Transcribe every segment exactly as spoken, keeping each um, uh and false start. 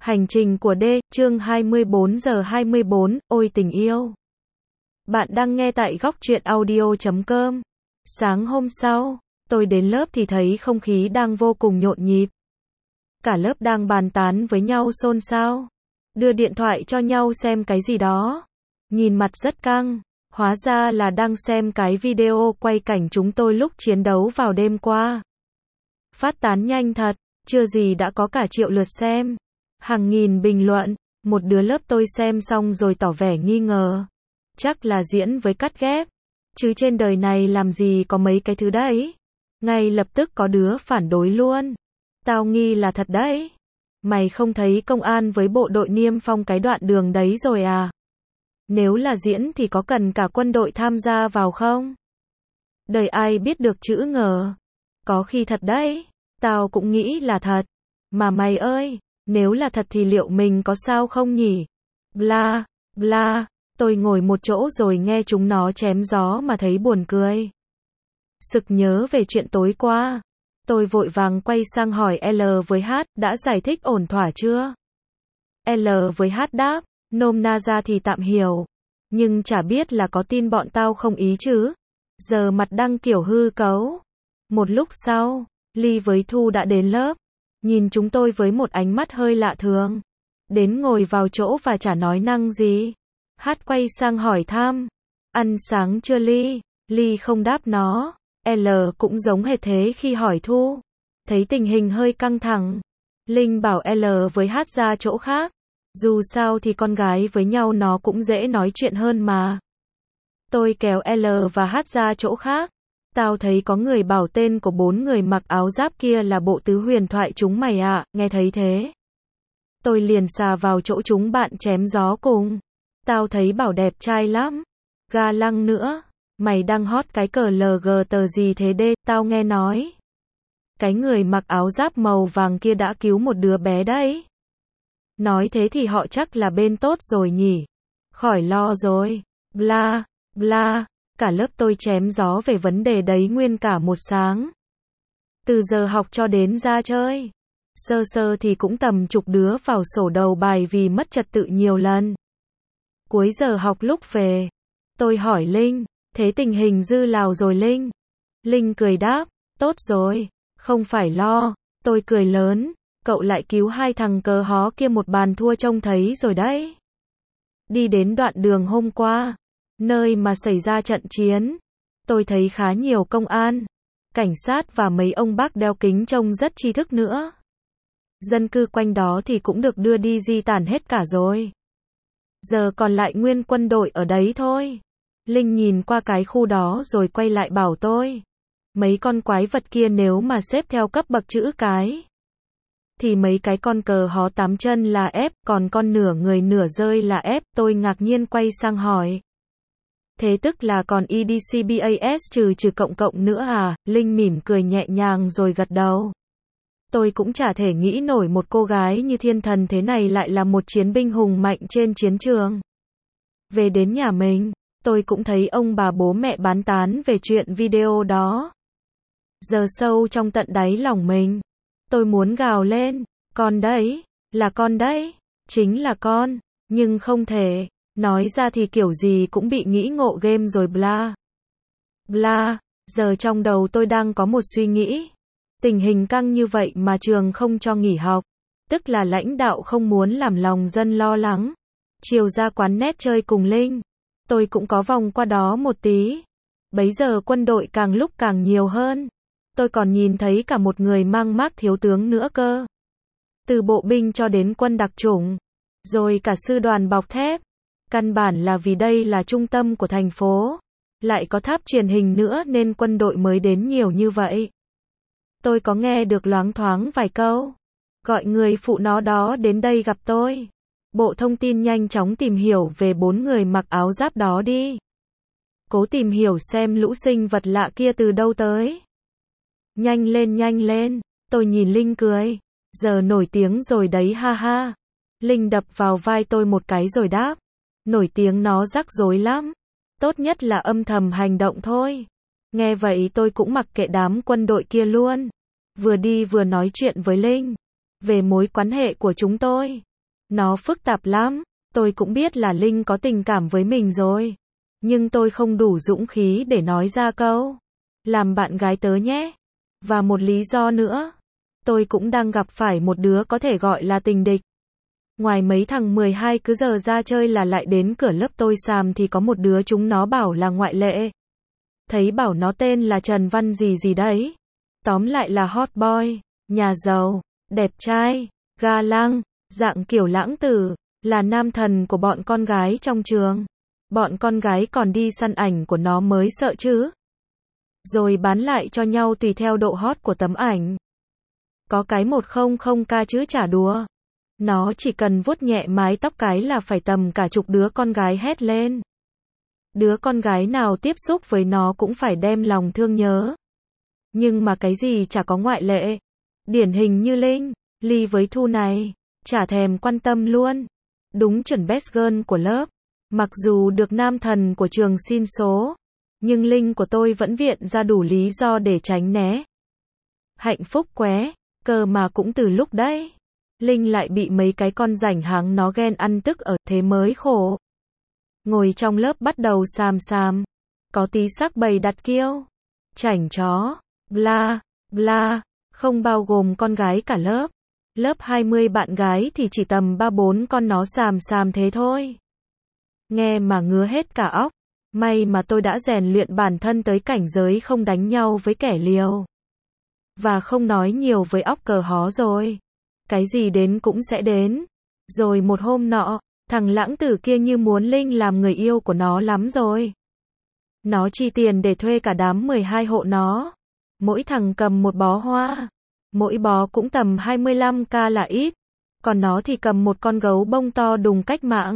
Hành trình của D, chương hai mươi bốn giờ hai mươi bốn, ôi tình yêu. Bạn đang nghe tại góc truyện audio chấm com. Sáng hôm sau, tôi đến lớp thì thấy không khí đang vô cùng nhộn nhịp. Cả lớp đang bàn tán với nhau xôn xao, đưa điện thoại cho nhau xem cái gì đó. Nhìn mặt rất căng, hóa ra là đang xem cái video quay cảnh chúng tôi lúc chiến đấu vào đêm qua. Phát tán nhanh thật, chưa gì đã có cả triệu lượt xem. Hàng nghìn bình luận, một đứa lớp tôi xem xong rồi tỏ vẻ nghi ngờ. Chắc là diễn với cắt ghép. Chứ trên đời này làm gì có mấy cái thứ đấy. Ngay lập tức có đứa phản đối luôn. Tao nghi là thật đấy. Mày không thấy công an với bộ đội niêm phong cái đoạn đường đấy rồi à? Nếu là diễn thì có cần cả quân đội tham gia vào không? Đời ai biết được chữ ngờ. Có khi thật đấy. Tao cũng nghĩ là thật. Mà mày ơi, nếu là thật thì liệu mình có sao không nhỉ? Bla, bla, tôi ngồi một chỗ rồi nghe chúng nó chém gió mà thấy buồn cười. Sực nhớ về chuyện tối qua. Tôi vội vàng quay sang hỏi L với H, đã giải thích ổn thỏa chưa? L với H đáp, nôm na ra thì tạm hiểu. Nhưng chả biết là có tin bọn tao không ý chứ? Giờ mặt đang kiểu hư cấu. Một lúc sau, Ly với Thu đã đến lớp. Nhìn chúng tôi với một ánh mắt hơi lạ thường. Đến ngồi vào chỗ và chả nói năng gì. Hát quay sang hỏi thăm. Ăn sáng chưa Ly? Ly không đáp nó. L cũng giống hệt thế khi hỏi Thu. Thấy tình hình hơi căng thẳng. Linh bảo L với Hát ra chỗ khác. Dù sao thì con gái với nhau nó cũng dễ nói chuyện hơn mà. Tôi kéo L và Hát ra chỗ khác. Tao thấy có người bảo tên của bốn người mặc áo giáp kia là bộ tứ huyền thoại chúng mày ạ, nghe thấy thế. Tôi liền xà vào chỗ chúng bạn chém gió cùng. Tao thấy bảo đẹp trai lắm. Ga lăng nữa. Mày đang hot cái cờ lờ giê tờ gì thế đê, tao nghe nói. Cái người mặc áo giáp màu vàng kia đã cứu một đứa bé đấy. Nói thế thì họ chắc là bên tốt rồi nhỉ. Khỏi lo rồi. Bla, bla. Cả lớp tôi chém gió về vấn đề đấy nguyên cả một sáng. Từ giờ học cho đến ra chơi. Sơ sơ thì cũng tầm chục đứa vào sổ đầu bài vì mất trật tự nhiều lần. Cuối giờ học lúc về, tôi hỏi Linh, thế tình hình Dư Lào rồi Linh? Linh cười đáp, tốt rồi, không phải lo. Tôi cười lớn, cậu lại cứu hai thằng cờ hó kia một bàn thua trông thấy rồi đấy. Đi đến đoạn đường hôm qua, nơi mà xảy ra trận chiến, tôi thấy khá nhiều công an, cảnh sát và mấy ông bác đeo kính trông rất tri thức nữa. Dân cư quanh đó thì cũng được đưa đi di tản hết cả rồi. Giờ còn lại nguyên quân đội ở đấy thôi. Linh nhìn qua cái khu đó rồi quay lại bảo tôi. Mấy con quái vật kia nếu mà xếp theo cấp bậc chữ cái thì mấy cái con cờ hó tám chân là F, còn con nửa người nửa rơi là F. Tôi ngạc nhiên quay sang hỏi. Thế tức là còn E D C B A S trừ trừ cộng cộng nữa à? Linh mỉm cười nhẹ nhàng rồi gật đầu. Tôi cũng chả thể nghĩ nổi một cô gái như thiên thần thế này lại là một chiến binh hùng mạnh trên chiến trường. Về đến nhà mình, tôi cũng thấy ông bà bố mẹ bán tán về chuyện video đó. Giờ sâu trong tận đáy lòng mình, tôi muốn gào lên, con đấy, là con đấy, chính là con, nhưng không thể. Nói ra thì kiểu gì cũng bị nghĩ ngộ game rồi bla. Bla, giờ trong đầu tôi đang có một suy nghĩ. Tình hình căng như vậy mà trường không cho nghỉ học. Tức là lãnh đạo không muốn làm lòng dân lo lắng. Chiều ra quán net chơi cùng Linh. Tôi cũng có vòng qua đó một tí. Bấy giờ quân đội càng lúc càng nhiều hơn. Tôi còn nhìn thấy cả một người mang mác thiếu tướng nữa cơ. Từ bộ binh cho đến quân đặc chủng. Rồi cả sư đoàn bọc thép. Căn bản là vì đây là trung tâm của thành phố. Lại có tháp truyền hình nữa nên quân đội mới đến nhiều như vậy. Tôi có nghe được loáng thoáng vài câu. Gọi người phụ nó đó đến đây gặp tôi. Bộ Thông tin nhanh chóng tìm hiểu về bốn người mặc áo giáp đó đi. Cố tìm hiểu xem lũ sinh vật lạ kia từ đâu tới. Nhanh lên nhanh lên. Tôi nhìn Linh cười. Giờ nổi tiếng rồi đấy ha ha. Linh đập vào vai tôi một cái rồi đáp. Nổi tiếng nó rắc rối lắm. Tốt nhất là âm thầm hành động thôi. Nghe vậy tôi cũng mặc kệ đám quân đội kia luôn. Vừa đi vừa nói chuyện với Linh. Về mối quan hệ của chúng tôi. Nó phức tạp lắm. Tôi cũng biết là Linh có tình cảm với mình rồi. Nhưng tôi không đủ dũng khí để nói ra câu làm bạn gái tớ nhé. Và một lý do nữa. Tôi cũng đang gặp phải một đứa có thể gọi là tình địch. Ngoài mấy thằng mười hai cứ giờ ra chơi là lại đến cửa lớp tôi xàm thì có một đứa chúng nó bảo là ngoại lệ. Thấy bảo nó tên là Trần Văn gì gì đấy. Tóm lại là hot boy, nhà giàu, đẹp trai, ga lăng, dạng kiểu lãng tử, là nam thần của bọn con gái trong trường. Bọn con gái còn đi săn ảnh của nó mới sợ chứ. Rồi bán lại cho nhau tùy theo độ hot của tấm ảnh. Có cái một không không k chứ chả đùa. Nó chỉ cần vuốt nhẹ mái tóc cái là phải tầm cả chục đứa con gái hét lên. Đứa con gái nào tiếp xúc với nó cũng phải đem lòng thương nhớ. Nhưng mà cái gì chả có ngoại lệ. Điển hình như Linh, Ly với Thu này, chả thèm quan tâm luôn. Đúng chuẩn best girl của lớp. Mặc dù được nam thần của trường xin số, nhưng Linh của tôi vẫn viện ra đủ lý do để tránh né. Hạnh phúc quá, cơ mà cũng từ lúc đấy. Linh lại bị mấy cái con rảnh háng nó ghen ăn tức ở thế mới khổ. Ngồi trong lớp bắt đầu xàm xàm. Có tí sắc bày đặt kiêu. Chảnh chó. Bla, bla. Không bao gồm con gái cả lớp. Lớp hai mươi bạn gái thì chỉ tầm ba bốn con nó xàm xàm thế thôi. Nghe mà ngứa hết cả óc. May mà tôi đã rèn luyện bản thân tới cảnh giới không đánh nhau với kẻ liều. Và không nói nhiều với óc cờ hó rồi. Cái gì đến cũng sẽ đến. Rồi một hôm nọ, thằng lãng tử kia như muốn Linh làm người yêu của nó lắm rồi. Nó chi tiền để thuê cả đám mười hai hộ nó. Mỗi thằng cầm một bó hoa. Mỗi bó cũng tầm hai mươi lăm k là ít. Còn nó thì cầm một con gấu bông to đùng cách mạng.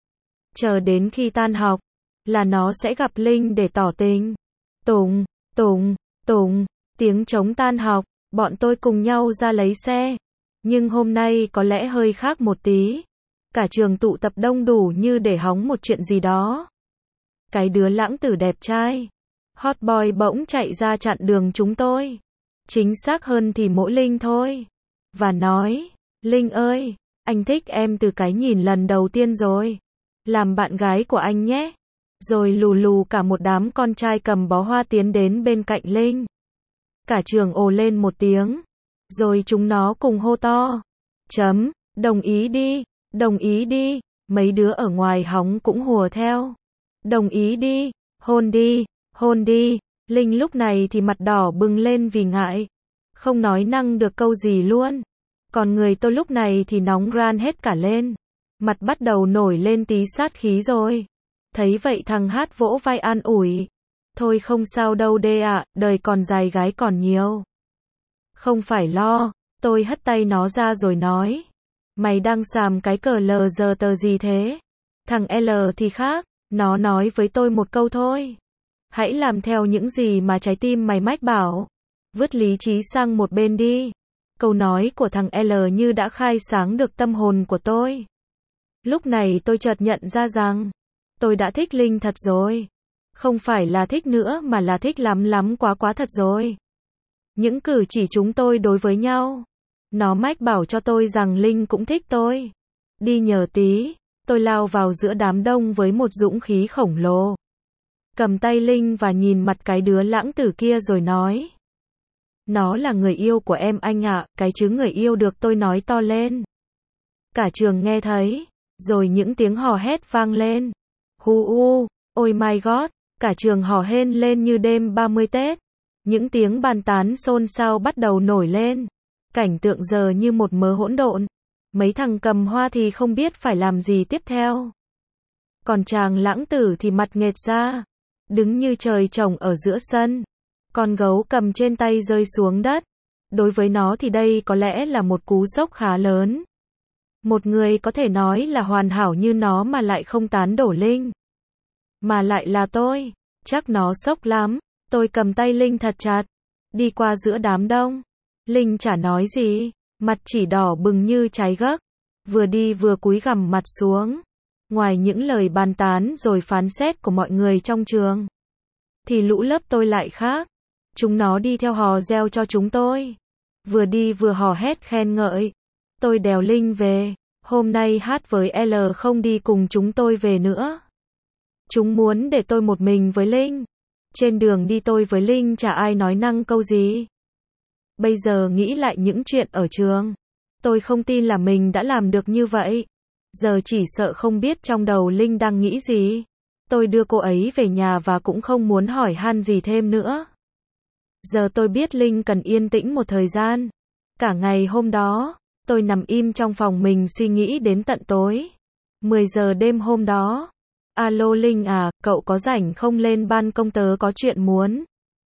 Chờ đến khi tan học, là nó sẽ gặp Linh để tỏ tình. Tùng, tùng, tùng, tiếng trống tan học, bọn tôi cùng nhau ra lấy xe. Nhưng hôm nay có lẽ hơi khác một tí. Cả trường tụ tập đông đủ như để hóng một chuyện gì đó. Cái đứa lãng tử đẹp trai, hot boy bỗng chạy ra chặn đường chúng tôi. Chính xác hơn thì mỗi Linh thôi. Và nói, Linh ơi, anh thích em từ cái nhìn lần đầu tiên rồi. Làm bạn gái của anh nhé. Rồi lù lù cả một đám con trai cầm bó hoa tiến đến bên cạnh Linh. Cả trường ồ lên một tiếng. Rồi chúng nó cùng hô to. Chấm, đồng ý đi, đồng ý đi. Mấy đứa ở ngoài hóng cũng hùa theo. Đồng ý đi, hôn đi, hôn đi. Linh lúc này thì mặt đỏ bừng lên vì ngại. Không nói năng được câu gì luôn. Còn người tôi lúc này thì nóng ran hết cả lên. Mặt bắt đầu nổi lên tí sát khí rồi. Thấy vậy thằng Hát vỗ vai an ủi. Thôi không sao đâu đê ạ, đời còn dài gái còn nhiều. Không phải lo, tôi hất tay nó ra rồi nói. Mày đang xàm cái cờ lờ giờ tờ gì thế? Thằng L thì khác, nó nói với tôi một câu thôi. Hãy làm theo những gì mà trái tim mày mách bảo. Vứt lý trí sang một bên đi. Câu nói của thằng L như đã khai sáng được tâm hồn của tôi. Lúc này tôi chợt nhận ra rằng, tôi đã thích Linh thật rồi. Không phải là thích nữa mà là thích lắm lắm quá quá thật rồi. Những cử chỉ chúng tôi đối với nhau. Nó mách bảo cho tôi rằng Linh cũng thích tôi. Đi nhờ tí, tôi lao vào giữa đám đông với một dũng khí khổng lồ. Cầm tay Linh và nhìn mặt cái đứa lãng tử kia rồi nói. Nó là người yêu của em anh ạ, cái chứ người yêu được tôi nói to lên. Cả trường nghe thấy, rồi những tiếng hò hét vang lên. Hu u, ôi my god, cả trường hò hên lên như đêm ba mươi Tết. Những tiếng bàn tán xôn xao bắt đầu nổi lên. Cảnh tượng giờ như một mớ hỗn độn. Mấy thằng cầm hoa thì không biết phải làm gì tiếp theo. Còn chàng lãng tử thì mặt nghệt ra. Đứng như trời trồng ở giữa sân. Con gấu cầm trên tay rơi xuống đất. Đối với nó thì đây có lẽ là một cú sốc khá lớn. Một người có thể nói là hoàn hảo như nó mà lại không tán đổ Linh. Mà lại là tôi. Chắc nó sốc lắm. Tôi cầm tay Linh thật chặt. Đi qua giữa đám đông. Linh chả nói gì. Mặt chỉ đỏ bừng như trái gấc. Vừa đi vừa cúi gằm mặt xuống. Ngoài những lời bàn tán rồi phán xét của mọi người trong trường, thì lũ lớp tôi lại khác. Chúng nó đi theo hò reo cho chúng tôi. Vừa đi vừa hò hét khen ngợi. Tôi đèo Linh về. Hôm nay Hát với L không đi cùng chúng tôi về nữa. Chúng muốn để tôi một mình với Linh. Trên đường đi tôi với Linh chả ai nói năng câu gì. Bây giờ nghĩ lại những chuyện ở trường, tôi không tin là mình đã làm được như vậy. Giờ chỉ sợ không biết trong đầu Linh đang nghĩ gì. Tôi đưa cô ấy về nhà và cũng không muốn hỏi han gì thêm nữa. Giờ tôi biết Linh cần yên tĩnh một thời gian. Cả ngày hôm đó, tôi nằm im trong phòng mình suy nghĩ đến tận tối. mười giờ đêm hôm đó. Alo Linh à, cậu có rảnh không, lên ban công tớ có chuyện muốn.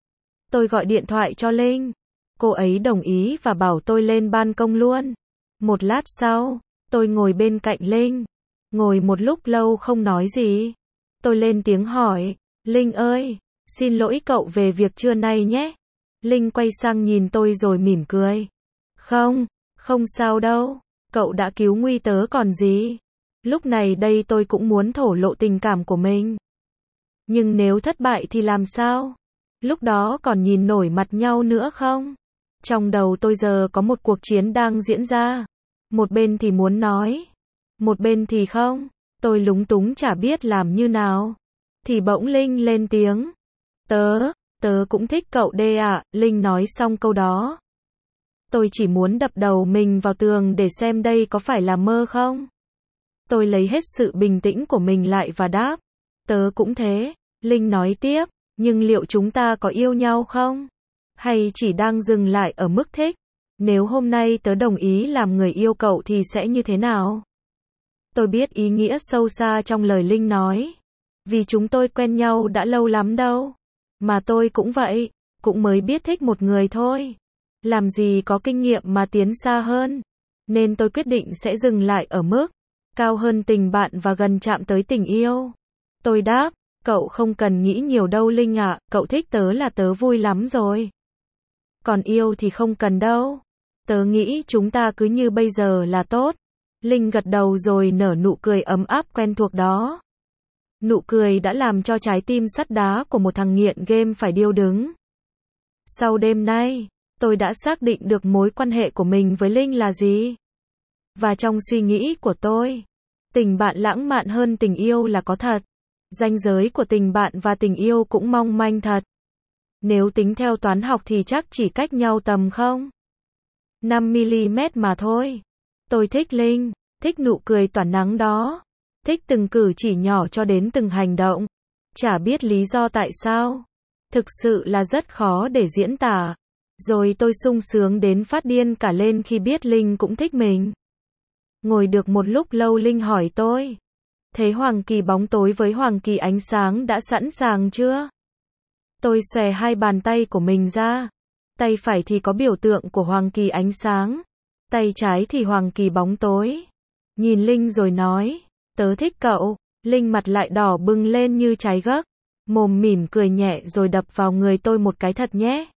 Tôi gọi điện thoại cho Linh. Cô ấy đồng ý và bảo tôi lên ban công luôn. Một lát sau, tôi ngồi bên cạnh Linh. Ngồi một lúc lâu không nói gì. Tôi lên tiếng hỏi, Linh ơi, xin lỗi cậu về việc trưa nay nhé. Linh quay sang nhìn tôi rồi mỉm cười. Không, không sao đâu, cậu đã cứu nguy tớ còn gì. Lúc này đây tôi cũng muốn thổ lộ tình cảm của mình. Nhưng nếu thất bại thì làm sao? Lúc đó còn nhìn nổi mặt nhau nữa không? Trong đầu tôi giờ có một cuộc chiến đang diễn ra. Một bên thì muốn nói, một bên thì không. Tôi lúng túng chả biết làm như nào. Thì bỗng Linh lên tiếng. Tớ, tớ cũng thích cậu đê ạ. Linh nói xong câu đó, tôi chỉ muốn đập đầu mình vào tường để xem đây có phải là mơ không. Tôi lấy hết sự bình tĩnh của mình lại và đáp. Tớ cũng thế. Linh nói tiếp. Nhưng liệu chúng ta có yêu nhau không? Hay chỉ đang dừng lại ở mức thích? Nếu hôm nay tớ đồng ý làm người yêu cậu thì sẽ như thế nào? Tôi biết ý nghĩa sâu xa trong lời Linh nói. Vì chúng tôi quen nhau đã lâu lắm đâu. Mà tôi cũng vậy. Cũng mới biết thích một người thôi. Làm gì có kinh nghiệm mà tiến xa hơn. Nên tôi quyết định sẽ dừng lại ở mức cao hơn tình bạn và gần chạm tới tình yêu. Tôi đáp, cậu không cần nghĩ nhiều đâu Linh ạ, cậu thích tớ là tớ vui lắm rồi. Còn yêu thì không cần đâu. Tớ nghĩ chúng ta cứ như bây giờ là tốt. Linh gật đầu rồi nở nụ cười ấm áp quen thuộc đó. Nụ cười đã làm cho trái tim sắt đá của một thằng nghiện game phải điêu đứng. Sau đêm nay, tôi đã xác định được mối quan hệ của mình với Linh là gì. Và trong suy nghĩ của tôi, tình bạn lãng mạn hơn tình yêu là có thật. Ranh giới của tình bạn và tình yêu cũng mong manh thật. Nếu tính theo toán học thì chắc chỉ cách nhau tầm không? năm mi-li-mét mà thôi. Tôi thích Linh, thích nụ cười tỏa nắng đó. Thích từng cử chỉ nhỏ cho đến từng hành động. Chả biết lý do tại sao. Thực sự là rất khó để diễn tả. Rồi tôi sung sướng đến phát điên cả lên khi biết Linh cũng thích mình. Ngồi được một lúc lâu Linh hỏi tôi. Thế hoàng kỳ bóng tối với hoàng kỳ ánh sáng đã sẵn sàng chưa? Tôi xòe hai bàn tay của mình ra. Tay phải thì có biểu tượng của hoàng kỳ ánh sáng. Tay trái thì hoàng kỳ bóng tối. Nhìn Linh rồi nói. Tớ thích cậu. Linh mặt lại đỏ bừng lên như trái gấc. Mồm mỉm cười nhẹ rồi đập vào người tôi một cái thật nhé.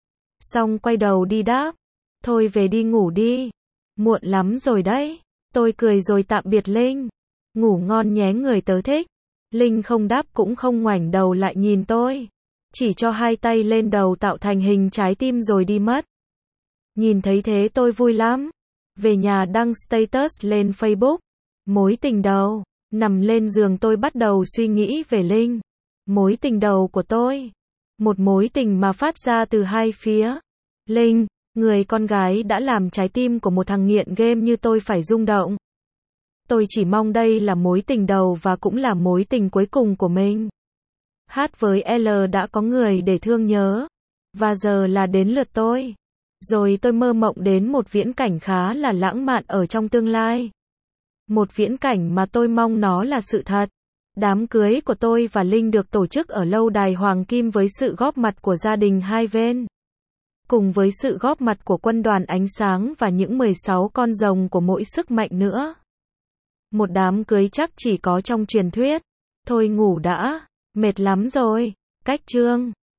Xong quay đầu đi đáp. Thôi về đi ngủ đi. Muộn lắm rồi đấy. Tôi cười rồi tạm biệt Linh. Ngủ ngon nhé người tớ thích. Linh không đáp cũng không ngoảnh đầu lại nhìn tôi. Chỉ cho hai tay lên đầu tạo thành hình trái tim rồi đi mất. Nhìn thấy thế tôi vui lắm. Về nhà đăng status lên Facebook. Mối tình đầu. Nằm lên giường tôi bắt đầu suy nghĩ về Linh. Mối tình đầu của tôi. Một mối tình mà phát ra từ hai phía. Linh, người con gái đã làm trái tim của một thằng nghiện game như tôi phải rung động. Tôi chỉ mong đây là mối tình đầu và cũng là mối tình cuối cùng của mình. Hát với L đã có người để thương nhớ. Và giờ là đến lượt tôi. Rồi tôi mơ mộng đến một viễn cảnh khá là lãng mạn ở trong tương lai. Một viễn cảnh mà tôi mong nó là sự thật. Đám cưới của tôi và Linh được tổ chức ở lâu đài Hoàng Kim với sự góp mặt của gia đình hai bên. Cùng với sự góp mặt của quân đoàn ánh sáng và những mười sáu con rồng của mỗi sức mạnh nữa. Một đám cưới chắc chỉ có trong truyền thuyết. Thôi ngủ đã, mệt lắm rồi. Cách chương